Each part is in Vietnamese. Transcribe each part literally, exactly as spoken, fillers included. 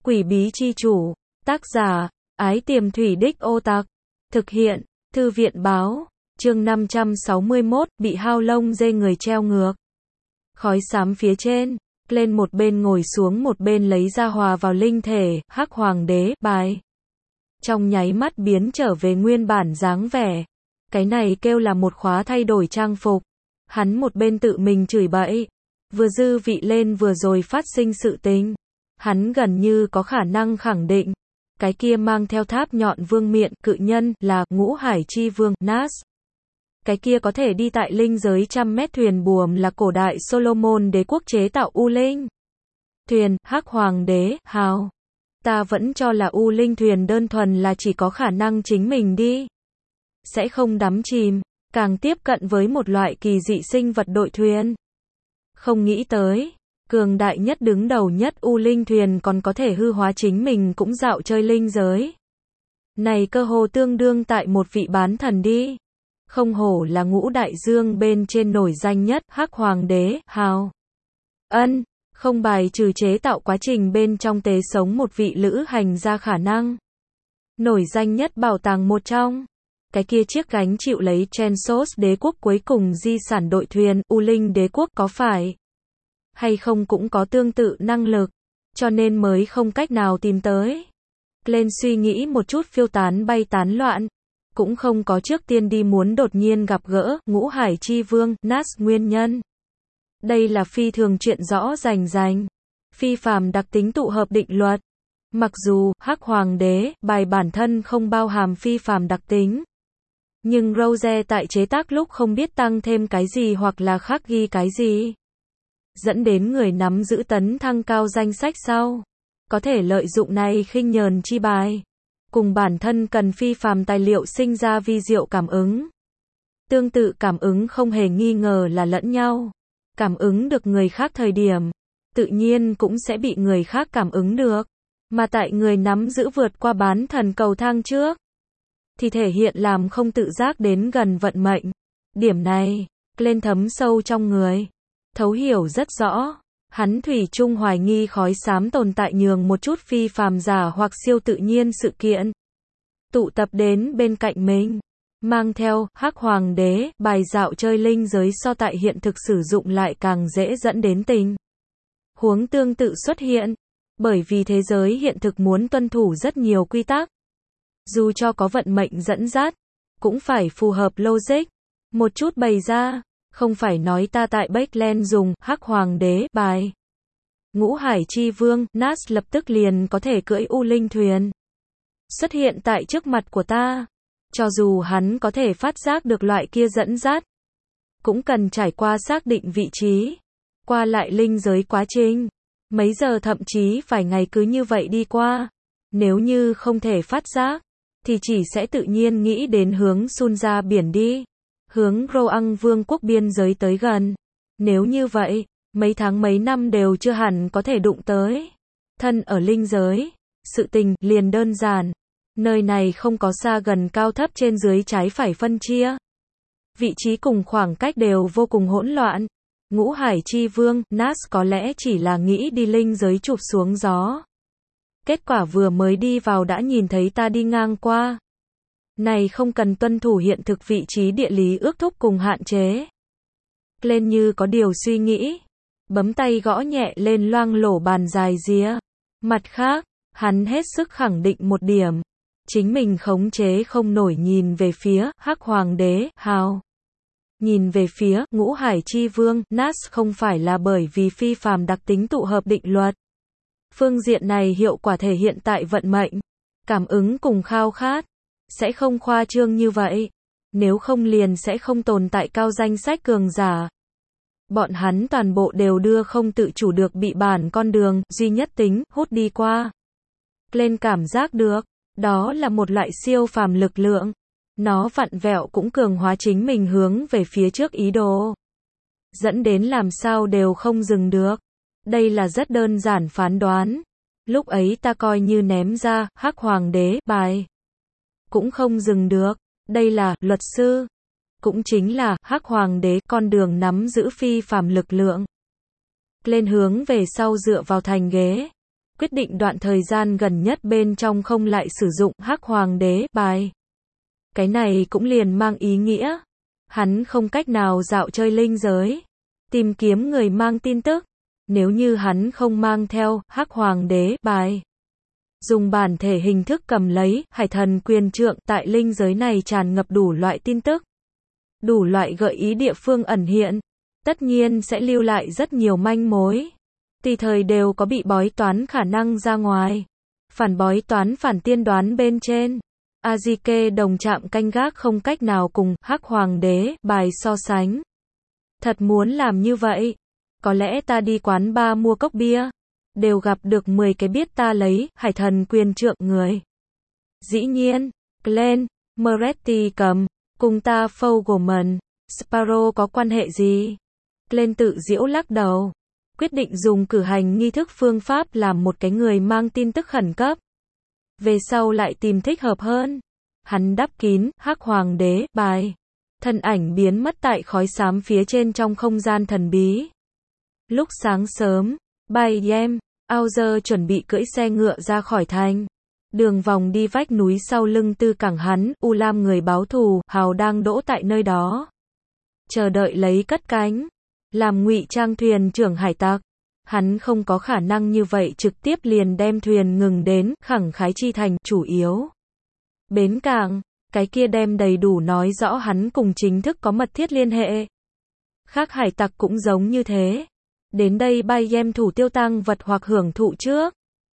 Quỷ bí chi chủ. Tác giả, Ái Tiềm Thủy Đích Ô Tặc. Thực hiện, Thư viện báo. Chương năm trăm sáu mươi mốt, bị hao lông dê người treo ngược. Khói xám phía trên, lên một bên ngồi xuống một bên lấy ra hòa vào linh thể, Hắc Hoàng đế, bài. Trong nháy mắt biến trở về nguyên bản dáng vẻ. Cái này kêu là một khóa thay đổi trang phục. Hắn một bên tự mình chửi bậy, vừa dư vị lên vừa rồi phát sinh sự tình. Hắn gần như có khả năng khẳng định, cái kia mang theo tháp nhọn vương miện cự nhân là Ngũ Hải Chi Vương Nas. Cái kia có thể đi tại linh giới trăm mét thuyền buồm là cổ đại Solomon đế quốc chế tạo U Linh thuyền, Hắc Hoàng đế, hào. Ta vẫn cho là U Linh thuyền đơn thuần là chỉ có khả năng chính mình đi, sẽ không đắm chìm, càng tiếp cận với một loại kỳ dị sinh vật đội thuyền. Không nghĩ tới, cường đại nhất đứng đầu nhất U Linh thuyền còn có thể hư hóa chính mình cũng dạo chơi linh giới. Này cơ hồ tương đương tại một vị bán thần đi. Không hổ là ngũ đại dương bên trên nổi danh nhất, Hắc Hoàng đế, hào. Ân, không bài trừ chế tạo quá trình bên trong tế sống một vị lữ hành ra khả năng. Nổi danh nhất bảo tàng một trong. Cái kia chiếc gánh chịu lấy Trensos đế quốc cuối cùng di sản đội thuyền, U Linh đế quốc có phải hay không cũng có tương tự năng lực, cho nên mới không cách nào tìm tới. Lên suy nghĩ một chút phiêu tán bay tán loạn, cũng không có trước tiên đi muốn đột nhiên gặp gỡ Ngũ Hải Chi Vương Nas nguyên nhân. Đây là phi thường chuyện rõ rành rành, phi phàm đặc tính tụ hợp định luật. Mặc dù Hắc Hoàng đế bài bản thân không bao hàm phi phàm đặc tính, nhưng Rose tại chế tác lúc không biết tăng thêm cái gì hoặc là khắc ghi cái gì, dẫn đến người nắm giữ tấn thăng cao danh sách sau có thể lợi dụng này khinh nhờn chi bài, cùng bản thân cần phi phàm tài liệu sinh ra vi diệu cảm ứng. Tương tự cảm ứng không hề nghi ngờ là lẫn nhau. Cảm ứng được người khác thời điểm, tự nhiên cũng sẽ bị người khác cảm ứng được. Mà tại người nắm giữ vượt qua bán thần cầu thang trước, thì thể hiện làm không tự giác đến gần vận mệnh. Điểm này, lên thấm sâu trong người. Thấu hiểu rất rõ. Hắn thủy chung hoài nghi khói xám tồn tại nhường một chút phi phàm giả hoặc siêu tự nhiên sự kiện tụ tập đến bên cạnh mình, mang theo Hắc Hoàng đế bài dạo chơi linh giới so tại hiện thực sử dụng lại càng dễ dẫn đến tình huống tương tự xuất hiện, bởi vì thế giới hiện thực muốn tuân thủ rất nhiều quy tắc, dù cho có vận mệnh dẫn dắt, cũng phải phù hợp logic. Một chút bày ra, không phải nói ta tại Backland dùng Hắc Hoàng đế bài Ngũ Hải Chi Vương Nas lập tức liền có thể cưỡi U Linh thuyền xuất hiện tại trước mặt của ta. Cho dù hắn có thể phát giác được loại kia dẫn dắt, cũng cần trải qua xác định vị trí, qua lại linh giới quá trình, mấy giờ thậm chí vài ngày cứ như vậy đi qua. Nếu như không thể phát giác, thì chỉ sẽ tự nhiên nghĩ đến hướng Sun ra biển đi, hướng Roang vương quốc biên giới tới gần. Nếu như vậy, mấy tháng mấy năm đều chưa hẳn có thể đụng tới. Thân ở linh giới, sự tình liền đơn giản. Nơi này không có xa gần cao thấp trên dưới trái phải phân chia. Vị trí cùng khoảng cách đều vô cùng hỗn loạn. Ngũ Hải Chi Vương Nas có lẽ chỉ là nghĩ đi linh giới chụp xuống gió. Kết quả vừa mới đi vào đã nhìn thấy ta đi ngang qua. Này không cần tuân thủ hiện thực vị trí địa lý ước thúc cùng hạn chế. Lên như có điều suy nghĩ, bấm tay gõ nhẹ lên loang lổ bàn dài rìa. Mặt khác, hắn hết sức khẳng định một điểm, chính mình khống chế không nổi nhìn về phía Hắc Hoàng đế, hào. Nhìn về phía Ngũ Hải Chi Vương Nas không phải là bởi vì phi phàm đặc tính tụ hợp định luật. Phương diện này hiệu quả thể hiện tại vận mệnh, cảm ứng cùng khao khát, sẽ không khoa trương như vậy. Nếu không liền sẽ không tồn tại cao danh sách cường giả. Bọn hắn toàn bộ đều đưa không tự chủ được bị bản con đường duy nhất tính hút đi qua. Lên cảm giác được, đó là một loại siêu phàm lực lượng. Nó vặn vẹo cũng cường hóa chính mình hướng về phía trước ý đồ, dẫn đến làm sao đều không dừng được. Đây là rất đơn giản phán đoán. Lúc ấy ta coi như ném ra Hắc Hoàng đế bài, cũng không dừng được. Đây là luật sư, cũng chính là Hắc Hoàng đế con đường nắm giữ phi phàm lực lượng. Lên hướng về sau dựa vào thành ghế, quyết định đoạn thời gian gần nhất bên trong không lại sử dụng Hắc Hoàng đế bài. Cái này cũng liền mang ý nghĩa, hắn không cách nào dạo chơi linh giới, tìm kiếm người mang tin tức. Nếu như hắn không mang theo Hắc Hoàng đế bài, dùng bản thể hình thức cầm lấy Hải Thần Quyền Trượng, tại linh giới này tràn ngập đủ loại tin tức, đủ loại gợi ý địa phương ẩn hiện, tất nhiên sẽ lưu lại rất nhiều manh mối. Tùy thời đều có bị bói toán khả năng ra ngoài. Phản bói toán phản tiên đoán bên trên. Azike đồng chạm canh gác không cách nào cùng Hắc Hoàng đế bài so sánh. Thật muốn làm như vậy, có lẽ ta đi quán bar mua cốc bia, đều gặp được mười cái biết ta lấy Hải Thần Quyền Trượng người. Dĩ nhiên, Glenn Moretti cầm, cùng ta Fogelman, Sparrow có quan hệ gì? Glenn tự giễu lắc đầu, quyết định dùng cử hành nghi thức phương pháp làm một cái người mang tin tức khẩn cấp. Về sau lại tìm thích hợp hơn. Hắn đắp kín Hắc Hoàng đế bài, thân ảnh biến mất tại khói xám phía trên trong không gian thần bí. Lúc sáng sớm, Bayem, Auger chuẩn bị cưỡi xe ngựa ra khỏi thành. Đường vòng đi vách núi sau lưng tư cảng hắn, Ulam người báo thù, hào đang đỗ tại nơi đó. Chờ đợi lấy cất cánh. Làm ngụy trang thuyền trưởng hải tặc. Hắn không có khả năng như vậy trực tiếp liền đem thuyền ngừng đến Khẳng Khái Chi thành chủ yếu bến cảng, cái kia đem đầy đủ nói rõ hắn cùng chính thức có mật thiết liên hệ. Khác hải tặc cũng giống như thế. Đến đây Bayem thủ tiêu tăng vật hoặc hưởng thụ trước.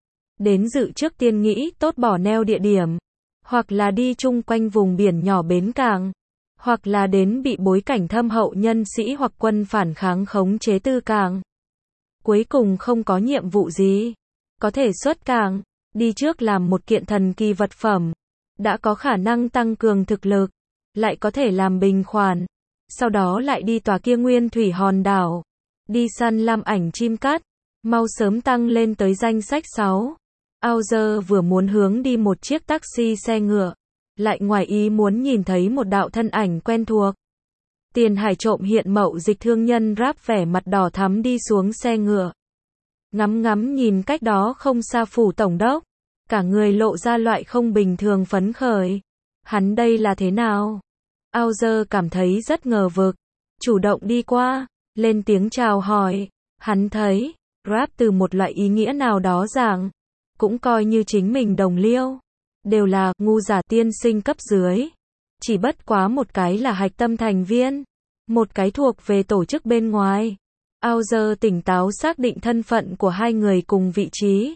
Đến dự trước tiên nghĩ tốt bỏ neo địa điểm. Hoặc là đi chung quanh vùng biển nhỏ bến cảng. Hoặc là đến bị bối cảnh thâm hậu nhân sĩ hoặc quân phản kháng khống chế tư cảng. Cuối cùng không có nhiệm vụ gì. Có thể xuất cảng, đi trước làm một kiện thần kỳ vật phẩm. Đã có khả năng tăng cường thực lực. Lại có thể làm bình khoản. Sau đó lại đi tòa kia nguyên thủy hòn đảo. Đi săn lam ảnh chim cắt. Mau sớm tăng lên tới danh sách sáu. Auger vừa muốn hướng đi một chiếc taxi xe ngựa. Lại ngoài ý muốn nhìn thấy một đạo thân ảnh quen thuộc. Tiền Hải trộm hiện mậu dịch thương nhân ráp vẻ mặt đỏ thắm đi xuống xe ngựa. Ngắm ngắm nhìn cách đó không xa phủ tổng đốc. Cả người lộ ra loại không bình thường phấn khởi. Hắn đây là thế nào? Auger cảm thấy rất ngờ vực. Chủ động đi qua, lên tiếng chào hỏi. Hắn thấy, rap từ một loại ý nghĩa nào đó rằng, cũng coi như chính mình đồng liêu. Đều là ngu giả tiên sinh cấp dưới. Chỉ bất quá một cái là hạch tâm thành viên. Một cái thuộc về tổ chức bên ngoài. Auger tỉnh táo xác định thân phận của hai người cùng vị trí.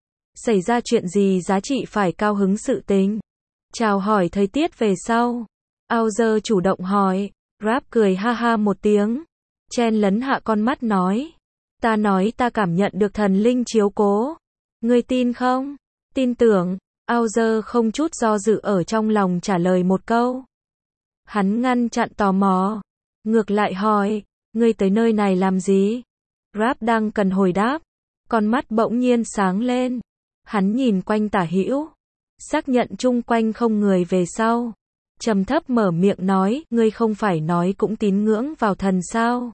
Xảy ra chuyện gì giá trị phải cao hứng sự tình. Chào hỏi thời tiết về sau. Auger chủ động hỏi. Rap cười ha ha một tiếng. Chen lấn hạ con mắt nói. Ta nói ta cảm nhận được thần linh chiếu cố. Ngươi tin không? Tin tưởng. Auger không chút do dự ở trong lòng trả lời một câu. Hắn ngăn chặn tò mò. Ngược lại hỏi. Ngươi tới nơi này làm gì? Rap đang cần hồi đáp. Con mắt bỗng nhiên sáng lên. Hắn nhìn quanh tả hữu. Xác nhận chung quanh không người về sau. Trầm thấp mở miệng nói. Ngươi không phải nói cũng tín ngưỡng vào thần sao?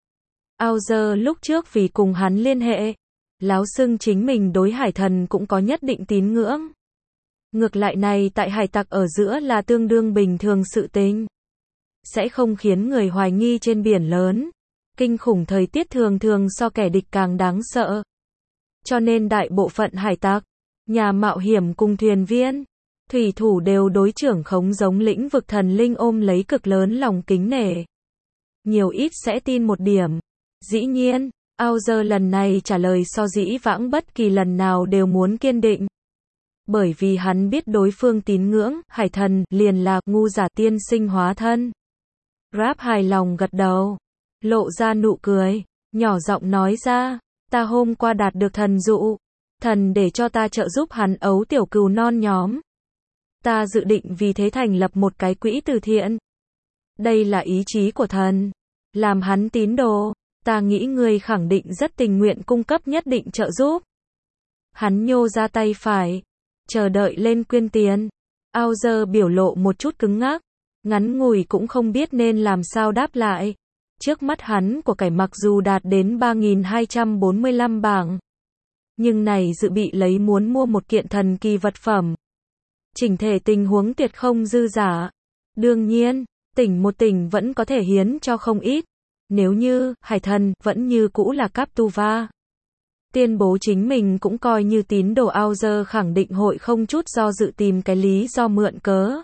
Auger lúc trước vì cùng hắn liên hệ. Láo xưng chính mình đối hải thần cũng có nhất định tín ngưỡng. Ngược lại này tại hải tặc ở giữa là tương đương bình thường sự tình. Sẽ không khiến người hoài nghi trên biển lớn. Kinh khủng thời tiết thường thường so kẻ địch càng đáng sợ. Cho nên đại bộ phận hải tặc, nhà mạo hiểm cùng thuyền viên, thủy thủ đều đối trưởng khống giống lĩnh vực thần linh ôm lấy cực lớn lòng kính nể. Nhiều ít sẽ tin một điểm. Dĩ nhiên, Auger lần này trả lời so dĩ vãng bất kỳ lần nào đều muốn kiên định. Bởi vì hắn biết đối phương tín ngưỡng, hải thần, liền là ngu giả tiên sinh hóa thân. Rap hài lòng gật đầu, lộ ra nụ cười, nhỏ giọng nói ra, ta hôm qua đạt được thần dụ, thần để cho ta trợ giúp hắn ấu tiểu cừu non nhóm. Ta dự định vì thế thành lập một cái quỹ từ thiện. Đây là ý chí của thần, làm hắn tín đồ, ta nghĩ ngươi khẳng định rất tình nguyện cung cấp nhất định trợ giúp. Hắn nhô ra tay phải, chờ đợi lên quyên tiền. Auger biểu lộ một chút cứng ngắc, ngắn ngủi cũng không biết nên làm sao đáp lại. Trước mắt hắn của cải mặc dù đạt đến ba nghìn hai trăm bốn mươi lăm bảng, Nhưng này dự bị lấy muốn mua một kiện thần kỳ vật phẩm. Chỉnh thể tình huống tuyệt không dư giả. Đương nhiên, tỉnh một tỉnh vẫn có thể hiến cho không ít. Nếu như, hải thần, vẫn như cũ là Captuva. Tuyên bố chính mình cũng coi như tín đồ Auger khẳng định hội không chút do dự tìm cái lý do mượn cớ.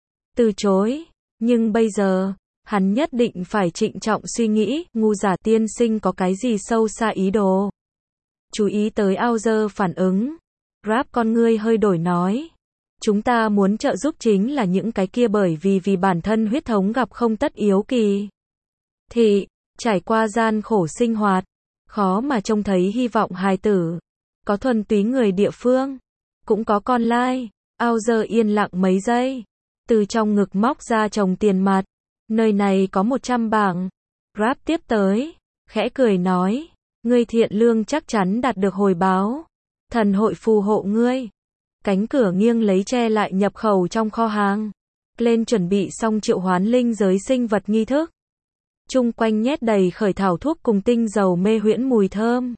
Từ chối. Nhưng bây giờ, hắn nhất định phải trịnh trọng suy nghĩ, ngu giả tiên sinh có cái gì sâu xa ý đồ. Chú ý tới Auger phản ứng. Rap con ngươi hơi đổi nói. Chúng ta muốn trợ giúp chính là những cái kia bởi vì vì bản thân huyết thống gặp không tất yếu kỳ. Thì, trải qua gian khổ sinh hoạt, khó mà trông thấy hy vọng hài tử. Có thuần túy người địa phương, cũng có con lai. Auger yên lặng mấy giây. Từ trong ngực móc ra chồng tiền mặt. Nơi này có một trăm bảng. Rap tiếp tới, khẽ cười nói. Ngươi thiện lương chắc chắn đạt được hồi báo. Thần hội phù hộ ngươi. Cánh cửa nghiêng lấy che lại nhập khẩu trong kho hàng. Lên chuẩn bị xong triệu hoán linh giới sinh vật nghi thức. Chung quanh nhét đầy khởi thảo thuốc cùng tinh dầu mê huyễn mùi thơm.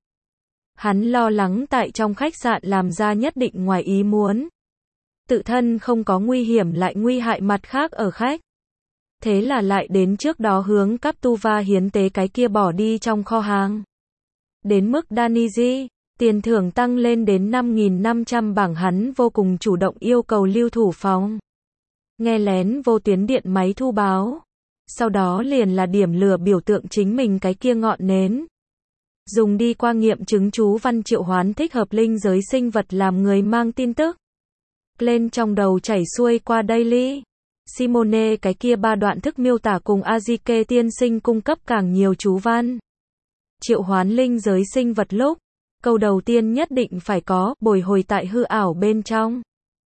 Hắn lo lắng tại trong khách sạn làm ra nhất định ngoài ý muốn. Tự thân không có nguy hiểm lại nguy hại mặt khác ở khách. Thế là lại đến trước đó hướng Captuva hiến tế cái kia bỏ đi trong kho hàng. Đến mức Daniji, tiền thưởng tăng lên đến năm nghìn năm trăm bảng hắn vô cùng chủ động yêu cầu lưu thủ phòng. Nghe lén vô tuyến điện máy thu báo. Sau đó liền là điểm lửa biểu tượng chính mình cái kia ngọn nến. Dùng đi qua nghiệm chứng chú văn triệu hoán thích hợp linh giới sinh vật làm người mang tin tức. Lên trong đầu chảy xuôi qua daily. Simone cái kia ba đoạn thức miêu tả cùng Azike tiên sinh cung cấp càng nhiều chú văn. Triệu hoán linh giới sinh vật lúc, câu đầu tiên nhất định phải có, bồi hồi tại hư ảo bên trong.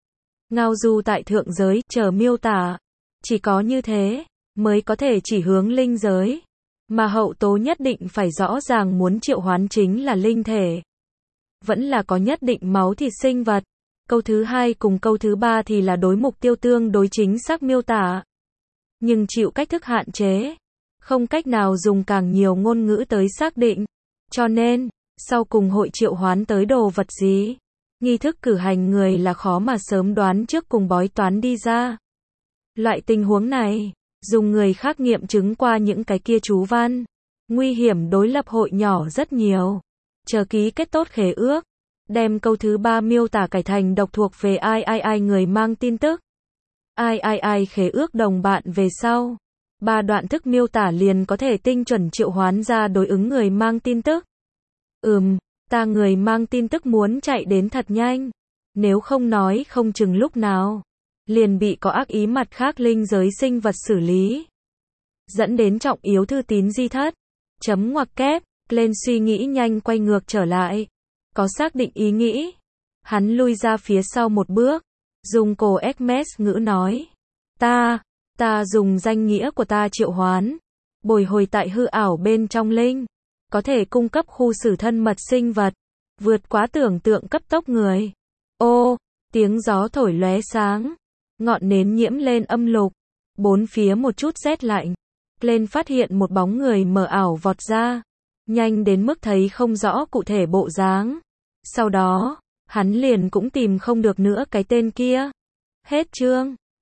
Ngao du tại thượng giới, chờ miêu tả. Chỉ có như thế, mới có thể chỉ hướng linh giới. Mà hậu tố nhất định phải rõ ràng muốn triệu hoán chính là linh thể. Vẫn là có nhất định máu thịt sinh vật. Câu thứ hai cùng câu thứ ba thì là đối mục tiêu tương đối chính xác miêu tả. Nhưng chịu cách thức hạn chế. Không cách nào dùng càng nhiều ngôn ngữ tới xác định. Cho nên, sau cùng hội triệu hoán tới đồ vật gì? Nghi thức cử hành người là khó mà sớm đoán trước cùng bói toán đi ra. Loại tình huống này, dùng người khác nghiệm chứng qua những cái kia chú văn. Nguy hiểm đối lập hội nhỏ rất nhiều. Chờ ký kết tốt khế ước. Đem câu thứ ba miêu tả cải thành độc thuộc về ai ai ai người mang tin tức. Ai ai ai khế ước đồng bạn về sau. Ba đoạn thức miêu tả liền có thể tinh chuẩn triệu hoán ra đối ứng người mang tin tức. Ừm, ta người mang tin tức muốn chạy đến thật nhanh. Nếu không nói không chừng lúc nào. Liền bị có ác ý mặt khác linh giới sinh vật xử lý. Dẫn đến trọng yếu thư tín di thất. Chấm ngoặc kép, lên suy nghĩ nhanh quay ngược trở lại. Có xác định ý nghĩ. Hắn lui ra phía sau một bước. Dùng cổ Hermes ngữ nói. Ta, ta dùng danh nghĩa của ta triệu hoán. Bồi hồi tại hư ảo bên trong linh. Có thể cung cấp khu xử thân mật sinh vật. Vượt quá tưởng tượng cấp tốc người. Ô, tiếng gió thổi lóe sáng. Ngọn nến nhiễm lên âm lục. Bốn phía một chút rét lạnh. Lên phát hiện một bóng người mờ ảo vọt ra. Nhanh đến mức thấy không rõ cụ thể bộ dáng. Sau đó, hắn liền cũng tìm không được nữa cái tên kia. Hết chương.